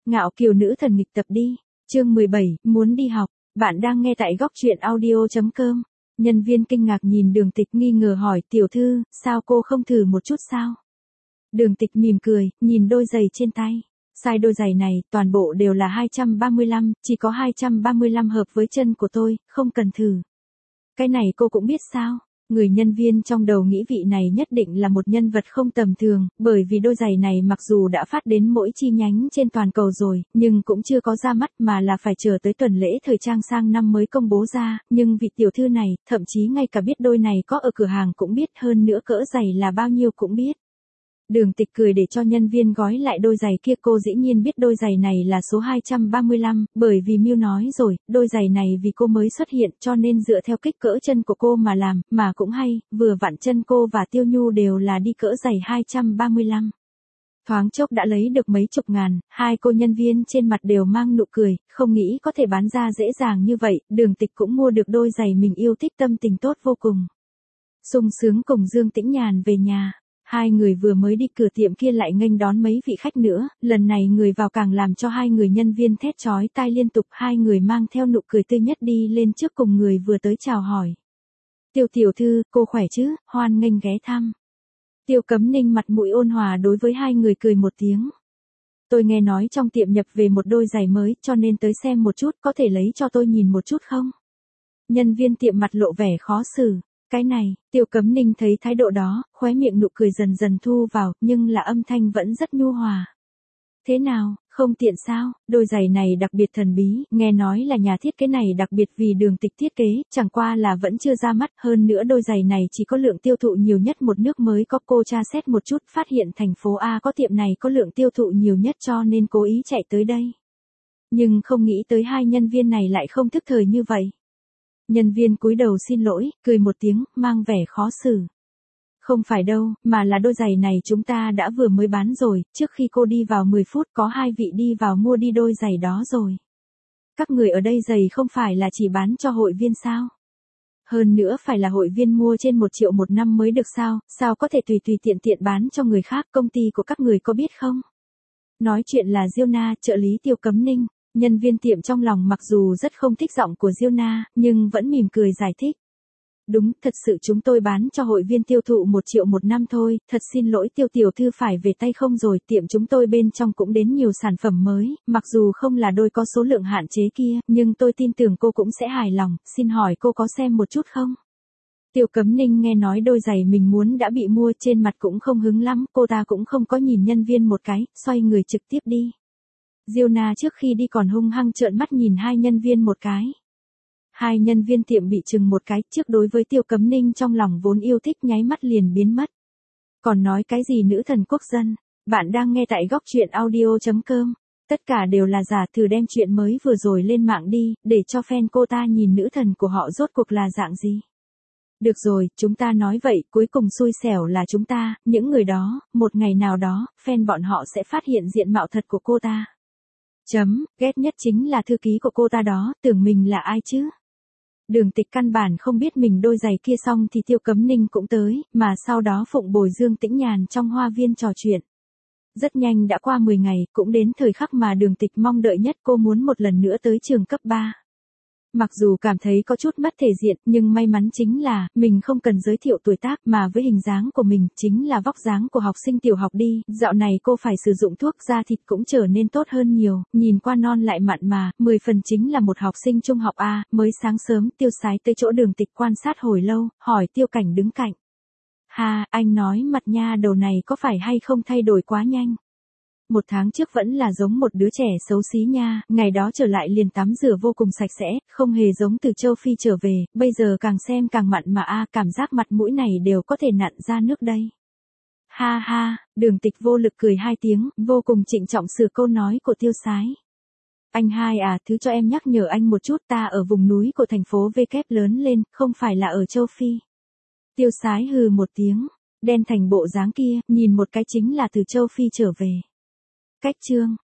Ngạo kiều nữ thần nghịch tập đi. Chương 17, muốn đi học. Bạn đang nghe tại góc truyện audio.com. Nhân viên kinh ngạc nhìn Đường Tịch nghi ngờ hỏi tiểu thư, sao cô không thử một chút sao? Đường Tịch mỉm cười, nhìn đôi giày trên tay. Sai đôi giày này, toàn bộ đều là 235, chỉ có 235 hợp với chân của tôi, không cần thử. Cái này cô cũng biết sao? Người nhân viên trong đầu nghĩ vị này nhất định là một nhân vật không tầm thường, bởi vì đôi giày này mặc dù đã phát đến mỗi chi nhánh trên toàn cầu rồi, nhưng cũng chưa có ra mắt mà là phải chờ tới tuần lễ thời trang sang năm mới công bố ra, nhưng vị tiểu thư này, thậm chí ngay cả biết đôi này có ở cửa hàng cũng biết, hơn nữa cỡ giày là bao nhiêu cũng biết. Đường Tịch cười để cho nhân viên gói lại đôi giày kia, cô dĩ nhiên biết đôi giày này là số 235, bởi vì Miu nói rồi, đôi giày này vì cô mới xuất hiện cho nên dựa theo kích cỡ chân của cô mà làm, mà cũng hay, vừa vặn chân cô và Tiêu Nhu đều là đi cỡ giày 235. Thoáng chốc đã lấy được mấy chục ngàn, hai cô nhân viên trên mặt đều mang nụ cười, không nghĩ có thể bán ra dễ dàng như vậy, Đường Tịch cũng mua được đôi giày mình yêu thích, tâm tình tốt vô cùng. Sung sướng cùng Dương Tĩnh Nhàn về nhà. Hai người vừa mới đi cửa tiệm kia lại nghênh đón mấy vị khách nữa, lần này người vào càng làm cho hai người nhân viên thét chói tai liên tục, hai người mang theo nụ cười tươi nhất đi lên trước cùng người vừa tới chào hỏi. Tiêu tiểu thư, cô khỏe chứ, hoan nghênh ghé thăm. Tiêu Cấm Ninh mặt mũi ôn hòa đối với hai người cười một tiếng. Tôi nghe nói trong tiệm nhập về một đôi giày mới cho nên tới xem một chút, có thể lấy cho tôi nhìn một chút không? Nhân viên tiệm mặt lộ vẻ khó xử. Cái này, Tiêu Cấm Ninh thấy thái độ đó, khóe miệng nụ cười dần dần thu vào, nhưng là âm thanh vẫn rất nhu hòa. Thế nào, không tiện sao, đôi giày này đặc biệt thần bí, nghe nói là nhà thiết kế này đặc biệt vì Đường Tịch thiết kế, chẳng qua là vẫn chưa ra mắt, hơn nữa đôi giày này chỉ có lượng tiêu thụ nhiều nhất một nước mới có, cô tra xét một chút, phát hiện thành phố A có tiệm này có lượng tiêu thụ nhiều nhất cho nên cố ý chạy tới đây. Nhưng không nghĩ tới hai nhân viên này lại không thức thời như vậy. Nhân viên cúi đầu xin lỗi, cười một tiếng, mang vẻ khó xử. Không phải đâu, mà là đôi giày này chúng ta đã vừa mới bán rồi, trước khi cô đi vào 10 phút có hai vị đi vào mua đi đôi giày đó rồi. Các người ở đây giày không phải là chỉ bán cho hội viên sao? Hơn nữa phải là hội viên mua trên 1 triệu một năm mới được sao, sao có thể tùy tiện bán cho người khác, công ty của các người có biết không? Nói chuyện là Diêu Na, trợ lý Tiêu Cấm Ninh. Nhân viên tiệm trong lòng mặc dù rất không thích giọng của Diêu Na, nhưng vẫn mỉm cười giải thích. Đúng, thật sự chúng tôi bán cho hội viên tiêu thụ 1 triệu một năm thôi, thật xin lỗi Tiêu tiểu thư phải về tay không rồi, tiệm chúng tôi bên trong cũng đến nhiều sản phẩm mới, mặc dù không là đôi có số lượng hạn chế kia, nhưng tôi tin tưởng cô cũng sẽ hài lòng, xin hỏi cô có xem một chút không? Tiêu Cấm Ninh nghe nói đôi giày mình muốn đã bị mua, trên mặt cũng không hứng lắm, cô ta cũng không có nhìn nhân viên một cái, xoay người trực tiếp đi. Diêu Na trước khi đi còn hung hăng trợn mắt nhìn hai nhân viên một cái. Hai nhân viên tiệm bị chừng một cái, trước đối với Tiêu Cấm Ninh trong lòng vốn yêu thích nháy mắt liền biến mất. Còn nói cái gì nữ thần quốc dân, bạn đang nghe tại góc truyện audio.com. Tất cả đều là giả, thử đem chuyện mới vừa rồi lên mạng đi, để cho fan cô ta nhìn nữ thần của họ rốt cuộc là dạng gì. Được rồi, chúng ta nói vậy, cuối cùng xui xẻo là chúng ta, những người đó, một ngày nào đó, fan bọn họ sẽ phát hiện diện mạo thật của cô ta. Ghét nhất chính là thư ký của cô ta đó, tưởng mình là ai chứ? Đường Tịch căn bản không biết mình đôi giày kia, xong thì Tiêu Cấm Ninh cũng tới, mà sau đó phụng bồi Dương Tĩnh Nhàn trong hoa viên trò chuyện. Rất nhanh đã qua 10 ngày, cũng đến thời khắc mà Đường Tịch mong đợi nhất, cô muốn một lần nữa tới trường cấp 3. Mặc dù cảm thấy có chút mất thể diện, nhưng may mắn chính là, mình không cần giới thiệu tuổi tác mà với hình dáng của mình, chính là vóc dáng của học sinh tiểu học đi, dạo này cô phải sử dụng thuốc da thịt cũng trở nên tốt hơn nhiều, nhìn qua non lại mặn mà, 10 phần chính là một học sinh trung học A, mới sáng sớm Tiêu Sái tới chỗ Đường Tịch quan sát hồi lâu, hỏi Tiêu Cảnh đứng cạnh. Ha, anh nói mặt nha đầu này có phải hay không thay đổi quá nhanh? 1 tháng trước vẫn là giống một đứa trẻ xấu xí nha, ngày đó trở lại liền tắm rửa vô cùng sạch sẽ, không hề giống từ châu Phi trở về, bây giờ càng xem càng mặn mà cảm giác mặt mũi này đều có thể nặn ra nước đây. Ha ha, Đường Tịch vô lực cười 2 tiếng, vô cùng trịnh trọng sửa câu nói của Tiêu Sái. Anh hai thứ cho em nhắc nhở anh một chút, ta ở vùng núi của thành phố V kép lớn lên, không phải là ở châu Phi. Tiêu Sái hừ một tiếng, đen thành bộ dáng kia, nhìn một cái chính là từ châu Phi trở về. Cách chương